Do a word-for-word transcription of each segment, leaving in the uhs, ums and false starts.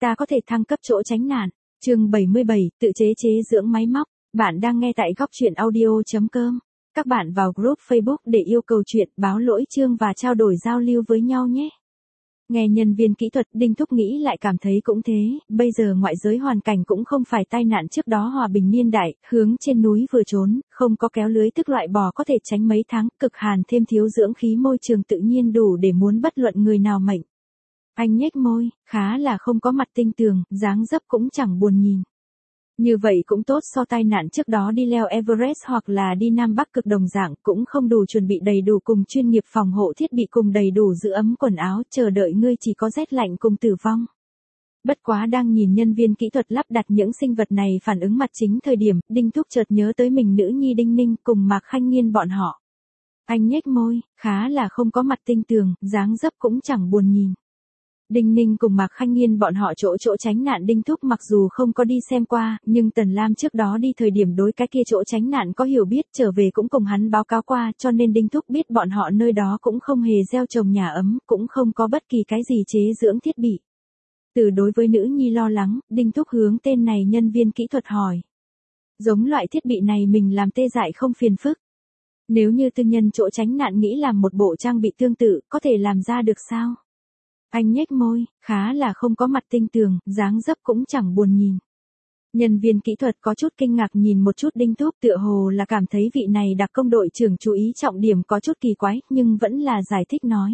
ta có thể thăng cấp chỗ tránh nạn. Chương bảy mươi bảy, tự chế chế dưỡng máy móc. Bạn đang nghe tại góc truyện audio.com. Các bạn vào group Facebook để yêu cầu chuyện, báo lỗi chương và trao đổi giao lưu với nhau nhé. Nghe nhân viên kỹ thuật Đinh Thúc nghĩ lại cảm thấy cũng thế, bây giờ ngoại giới hoàn cảnh cũng không phải tai nạn trước đó hòa bình niên đại, hướng trên núi vừa trốn, không có kéo lưới tức loại bò có thể tránh mấy tháng, cực hàn thêm thiếu dưỡng khí môi trường tự nhiên đủ để muốn bất luận người nào mệnh. Anh nhếch môi, khá là không có mặt tinh tường, dáng dấp cũng chẳng buồn nhìn. Như vậy cũng tốt so tai nạn trước đó đi leo Everest hoặc là đi Nam Bắc cực đồng dạng, cũng không đủ chuẩn bị đầy đủ cùng chuyên nghiệp phòng hộ thiết bị cùng đầy đủ giữ ấm quần áo, chờ đợi ngươi chỉ có rét lạnh cùng tử vong. Bất quá đang nhìn nhân viên kỹ thuật lắp đặt những sinh vật này phản ứng mặt chính thời điểm, Đinh Thúc chợt nhớ tới mình nữ nhi Đinh Ninh cùng Mạc Khanh Nghiên bọn họ. Anh nhếch môi, khá là không có mặt tinh tường, dáng dấp cũng chẳng buồn nhìn. Đinh Ninh cùng Mạc Khanh Nghiên bọn họ chỗ chỗ tránh nạn Đinh Thúc mặc dù không có đi xem qua, nhưng Tần Lam trước đó đi thời điểm đối cái kia chỗ tránh nạn có hiểu biết, trở về cũng cùng hắn báo cáo qua, cho nên Đinh Thúc biết bọn họ nơi đó cũng không hề gieo trồng nhà ấm, cũng không có bất kỳ cái gì chế dưỡng thiết bị. Từ đối với nữ nhi lo lắng, Đinh Thúc hướng tên này nhân viên kỹ thuật hỏi. Giống loại thiết bị này mình làm tê dại không phiền phức. Nếu như tư nhân chỗ tránh nạn nghĩ làm một bộ trang bị tương tự, có thể làm ra được sao? Anh nhếch môi, khá là không có mặt tinh tường, dáng dấp cũng chẳng buồn nhìn. Nhân viên kỹ thuật có chút kinh ngạc nhìn một chút Đinh Thúc, tựa hồ là cảm thấy vị này đặc công đội trưởng chú ý trọng điểm có chút kỳ quái, nhưng vẫn là giải thích nói.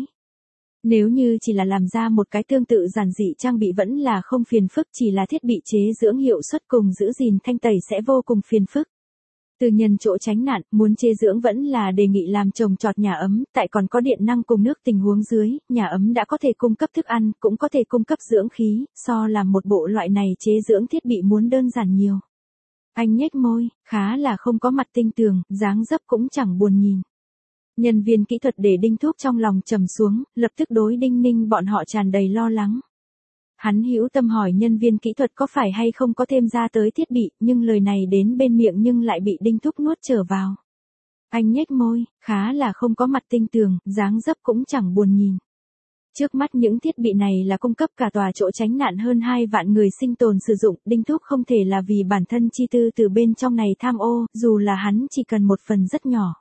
Nếu như chỉ là làm ra một cái tương tự giản dị trang bị vẫn là không phiền phức, chỉ là thiết bị chế dưỡng hiệu suất cùng giữ gìn thanh tẩy sẽ vô cùng phiền phức. Tư nhân chỗ tránh nạn, muốn chế dưỡng vẫn là đề nghị làm trồng trọt nhà ấm, tại còn có điện năng cùng nước tình huống dưới, nhà ấm đã có thể cung cấp thức ăn, cũng có thể cung cấp dưỡng khí, so làm một bộ loại này chế dưỡng thiết bị muốn đơn giản nhiều. Anh nhếch môi, khá là không có mặt tinh tường, dáng dấp cũng chẳng buồn nhìn. Nhân viên kỹ thuật để Đinh Thúc trong lòng trầm xuống, lập tức đối Đinh Ninh bọn họ tràn đầy lo lắng. Hắn hữu tâm hỏi nhân viên kỹ thuật có phải hay không có thêm ra tới thiết bị, nhưng lời này đến bên miệng nhưng lại bị Đinh Thúc nuốt trở vào. Anh nhếch môi, khá là không có mặt tinh tường, dáng dấp cũng chẳng buồn nhìn. Trước mắt những thiết bị này là cung cấp cả tòa chỗ tránh nạn hơn hai vạn người sinh tồn sử dụng, Đinh Thúc không thể là vì bản thân chi tư từ bên trong này tham ô, dù là hắn chỉ cần một phần rất nhỏ.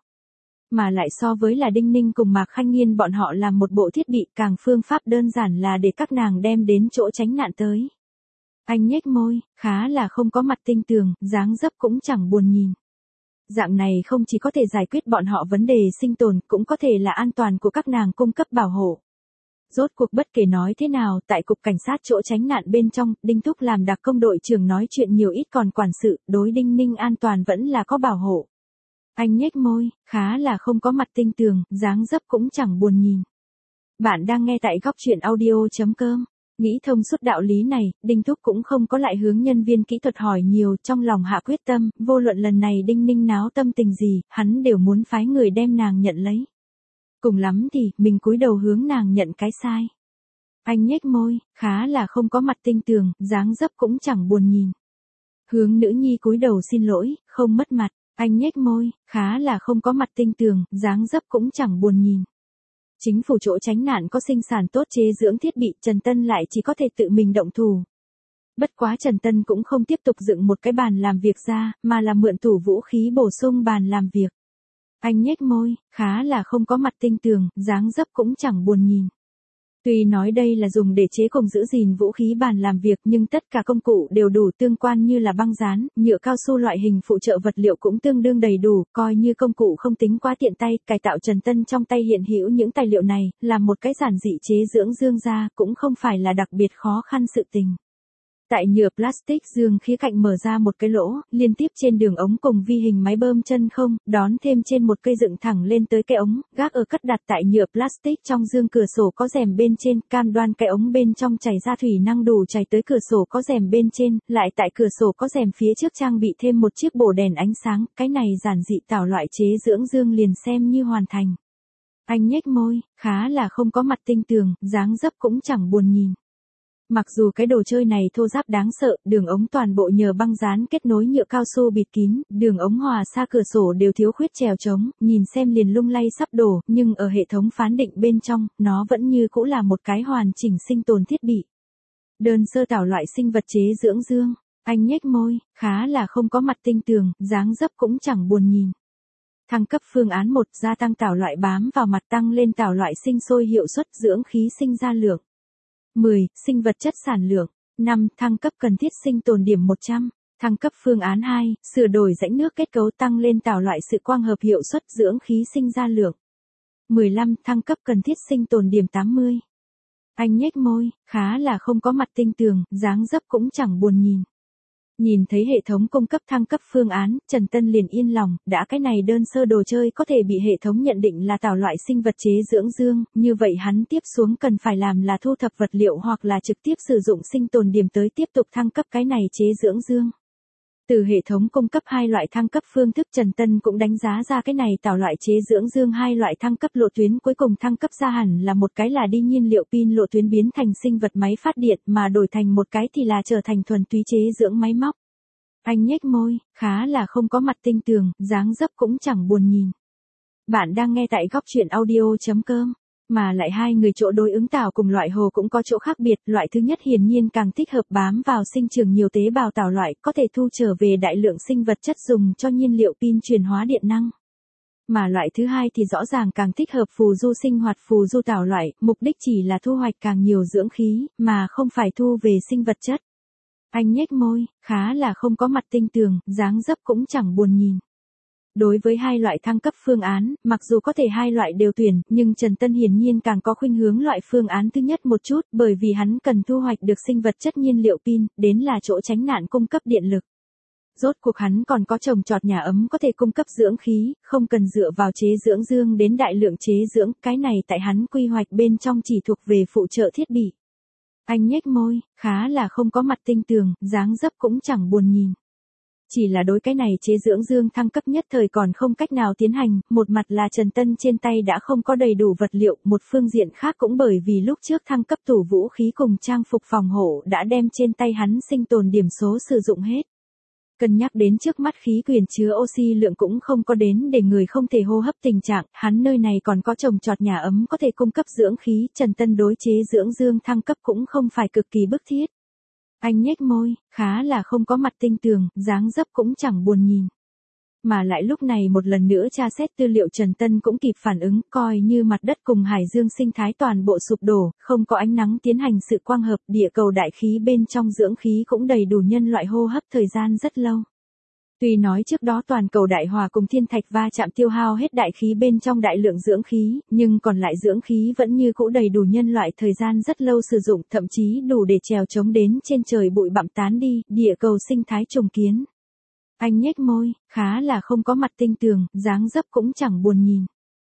Mà lại so với là Đinh Ninh cùng Mạc Khanh Nghiên bọn họ làm một bộ thiết bị, càng phương pháp đơn giản là để các nàng đem đến chỗ tránh nạn tới. Anh nhếch môi, khá là không có mặt tinh tường, dáng dấp cũng chẳng buồn nhìn. Dạng này không chỉ có thể giải quyết bọn họ vấn đề sinh tồn, cũng có thể là an toàn của các nàng cung cấp bảo hộ. Rốt cuộc bất kể nói thế nào, tại cục cảnh sát chỗ tránh nạn bên trong, Đinh Thúc làm đặc công đội trưởng nói chuyện nhiều ít còn quản sự, đối Đinh Ninh an toàn vẫn là có bảo hộ. Anh nhếch môi, khá là không có mặt tinh tường, dáng dấp cũng chẳng buồn nhìn. Bạn đang nghe tại góc truyện audio.com. Nghĩ thông suốt đạo lý này, Đinh Thúc cũng không có lại hướng nhân viên kỹ thuật hỏi nhiều, trong lòng hạ quyết tâm, vô luận lần này Đinh Ninh náo tâm tình gì, hắn đều muốn phái người đem nàng nhận lấy. Cùng lắm thì, mình cúi đầu hướng nàng nhận cái sai. Anh nhếch môi, khá là không có mặt tinh tường, dáng dấp cũng chẳng buồn nhìn. Hướng nữ nhi cúi đầu xin lỗi, không mất mặt. Anh nhếch môi, khá là không có mặt tinh tường, dáng dấp cũng chẳng buồn nhìn. Chính phủ chỗ tránh nạn có sinh sản tốt chế dưỡng thiết bị, Trần Tân lại chỉ có thể tự mình động thủ. Bất quá Trần Tân cũng không tiếp tục dựng một cái bàn làm việc ra, mà là mượn tủ vũ khí bổ sung bàn làm việc. Anh nhếch môi, khá là không có mặt tinh tường, dáng dấp cũng chẳng buồn nhìn. Tuy nói đây là dùng để chế cùng giữ gìn vũ khí bàn làm việc, nhưng tất cả công cụ đều đủ tương quan như là băng dán, nhựa cao su loại hình phụ trợ vật liệu cũng tương đương đầy đủ, coi như công cụ không tính quá tiện tay, cải tạo Trần Tân trong tay hiện hữu những tài liệu này, là một cái giản dị chế dưỡng dương ra, cũng không phải là đặc biệt khó khăn sự tình. Tại nhựa plastic dương khía cạnh mở ra một cái lỗ, liên tiếp trên đường ống cùng vi hình máy bơm chân không, đón thêm trên một cây dựng thẳng lên tới cái ống, gác ở cất đặt tại nhựa plastic trong dương cửa sổ có rèm bên trên, cam đoan cái ống bên trong chảy ra thủy năng đủ chảy tới cửa sổ có rèm bên trên, lại tại cửa sổ có rèm phía trước trang bị thêm một chiếc bổ đèn ánh sáng, cái này giản dị tảo loại chế dưỡng dương liền xem như hoàn thành. Anh nhếch môi, khá là không có mặt tinh tường, dáng dấp cũng chẳng buồn nhìn. Mặc dù cái đồ chơi này thô ráp đáng sợ, đường ống toàn bộ nhờ băng dán kết nối nhựa cao su bịt kín, đường ống hòa xa cửa sổ đều thiếu khuyết trèo trống, nhìn xem liền lung lay sắp đổ, nhưng ở hệ thống phán định bên trong, nó vẫn như cũ là một cái hoàn chỉnh sinh tồn thiết bị. Đơn sơ tạo loại sinh vật chế dưỡng dương. Anh nhếch môi, khá là không có mặt tinh tường, dáng dấp cũng chẳng buồn nhìn. Thăng cấp phương án một, gia tăng tảo loại bám vào mặt, tăng lên tảo loại sinh sôi hiệu suất dưỡng khí sinh ra lượng. mười. Sinh vật chất sản lượng. năm. Thăng cấp cần thiết sinh tồn điểm một trăm. Thăng cấp phương án hai, sửa đổi rãnh nước kết cấu, tăng lên tảo loại sự quang hợp hiệu suất dưỡng khí sinh ra lượng. mười lăm. Thăng cấp cần thiết sinh tồn điểm tám mươi. Anh nhếch môi, khá là không có mặt tinh tường, dáng dấp cũng chẳng buồn nhìn. Nhìn thấy hệ thống cung cấp thăng cấp phương án, Trần Tân liền yên lòng, đã cái này đơn sơ đồ chơi có thể bị hệ thống nhận định là tảo loại sinh vật chế dưỡng dương, như vậy hắn tiếp xuống cần phải làm là thu thập vật liệu hoặc là trực tiếp sử dụng sinh tồn điểm tới tiếp tục thăng cấp cái này chế dưỡng dương. Từ hệ thống cung cấp hai loại thăng cấp phương thức, Trần Tân cũng đánh giá ra cái này tảo loại chế dưỡng dương hai loại thăng cấp lộ tuyến, cuối cùng thăng cấp ra hẳn là một cái là đi nhiên liệu pin lộ tuyến biến thành sinh vật máy phát điện, mà đổi thành một cái thì là trở thành thuần túy chế dưỡng máy móc. Anh nhếch môi, khá là không có mặt tinh tường, dáng dấp cũng chẳng buồn nhìn. Bạn đang nghe tại góc truyện audio chấm com. Mà lại hai người chỗ đối ứng tảo cùng loại hồ cũng có chỗ khác biệt, loại thứ nhất hiển nhiên càng thích hợp bám vào sinh trưởng nhiều tế bào tảo loại, có thể thu trở về đại lượng sinh vật chất dùng cho nhiên liệu pin truyền hóa điện năng. Mà loại thứ hai thì rõ ràng càng thích hợp phù du sinh hoạt phù du tảo loại, mục đích chỉ là thu hoạch càng nhiều dưỡng khí, mà không phải thu về sinh vật chất. Anh nhếch môi, khá là không có mặt tinh tường, dáng dấp cũng chẳng buồn nhìn. Đối với hai loại thăng cấp phương án, mặc dù có thể hai loại đều tuyển, nhưng Trần Tân hiển nhiên càng có khuynh hướng loại phương án thứ nhất một chút, bởi vì hắn cần thu hoạch được sinh vật chất nhiên liệu pin, đến là chỗ tránh nạn cung cấp điện lực. Rốt cuộc hắn còn có trồng trọt nhà ấm có thể cung cấp dưỡng khí, không cần dựa vào chế dưỡng dương đến đại lượng chế dưỡng, cái này tại hắn quy hoạch bên trong chỉ thuộc về phụ trợ thiết bị. Anh nhếch môi, khá là không có mặt tinh tường, dáng dấp cũng chẳng buồn nhìn. Chỉ là đối cái này chế dưỡng dương thăng cấp nhất thời còn không cách nào tiến hành, một mặt là Trần Tân trên tay đã không có đầy đủ vật liệu, một phương diện khác cũng bởi vì lúc trước thăng cấp tủ vũ khí cùng trang phục phòng hộ đã đem trên tay hắn sinh tồn điểm số sử dụng hết. Cân nhắc đến trước mắt khí quyển chứa oxy lượng cũng không có đến để người không thể hô hấp tình trạng, hắn nơi này còn có trồng trọt nhà ấm có thể cung cấp dưỡng khí, Trần Tân đối chế dưỡng dương thăng cấp cũng không phải cực kỳ bức thiết. Anh nhếch môi, khá là không có mặt tinh tường, dáng dấp cũng chẳng buồn nhìn. Mà lại lúc này một lần nữa tra xét tư liệu, Trần Tân cũng kịp phản ứng, coi như mặt đất cùng hải dương sinh thái toàn bộ sụp đổ, không có ánh nắng tiến hành sự quang hợp, địa cầu đại khí bên trong dưỡng khí cũng đầy đủ nhân loại hô hấp thời gian rất lâu. Tuy nói trước đó toàn cầu đại hòa cùng thiên thạch va chạm tiêu hao hết đại khí bên trong đại lượng dưỡng khí, nhưng còn lại dưỡng khí vẫn như cũ đầy đủ nhân loại thời gian rất lâu sử dụng, thậm chí đủ để trèo chống đến trên trời bụi bặm tán đi, địa cầu sinh thái trùng kiến. Anh nhếch môi, khá là không có mặt tinh tường, dáng dấp cũng chẳng buồn nhìn.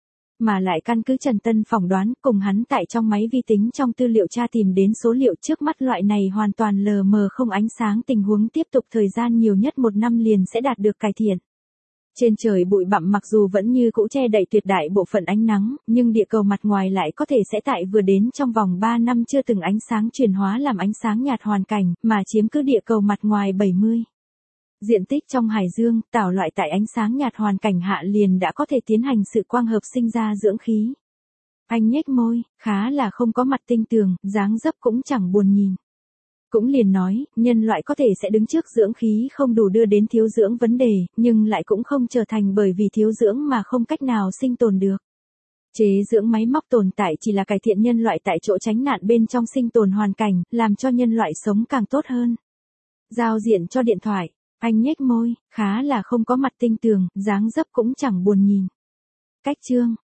Mà lại căn cứ Trần Tân phỏng đoán cùng hắn tại trong máy vi tính trong tư liệu tra tìm đến số liệu trước mắt loại này hoàn toàn lờ mờ không ánh sáng tình huống tiếp tục thời gian nhiều nhất một năm liền sẽ đạt được cải thiện. Trên trời bụi bặm mặc dù vẫn như cũ che đậy tuyệt đại bộ phận ánh nắng, nhưng địa cầu mặt ngoài lại có thể sẽ tại vừa đến trong vòng ba năm chưa từng ánh sáng chuyển hóa làm ánh sáng nhạt hoàn cảnh, mà chiếm cứ địa cầu mặt ngoài bảy mươi. Diện tích trong hải dương, tảo loại tại ánh sáng nhạt hoàn cảnh hạ liền đã có thể tiến hành sự quang hợp sinh ra dưỡng khí. Anh nhếch môi, khá là không có mặt tinh tường, dáng dấp cũng chẳng buồn nhìn. Cũng liền nói, nhân loại có thể sẽ đứng trước dưỡng khí không đủ đưa đến thiếu dưỡng vấn đề, nhưng lại cũng không trở thành bởi vì thiếu dưỡng mà không cách nào sinh tồn được. Chế dưỡng máy móc tồn tại chỉ là cải thiện nhân loại tại chỗ tránh nạn bên trong sinh tồn hoàn cảnh, làm cho nhân loại sống càng tốt hơn. Giao diện cho điện thoại. Anh nhếch môi, khá là không có mặt tinh tường, dáng dấp cũng chẳng buồn nhìn. Cách chương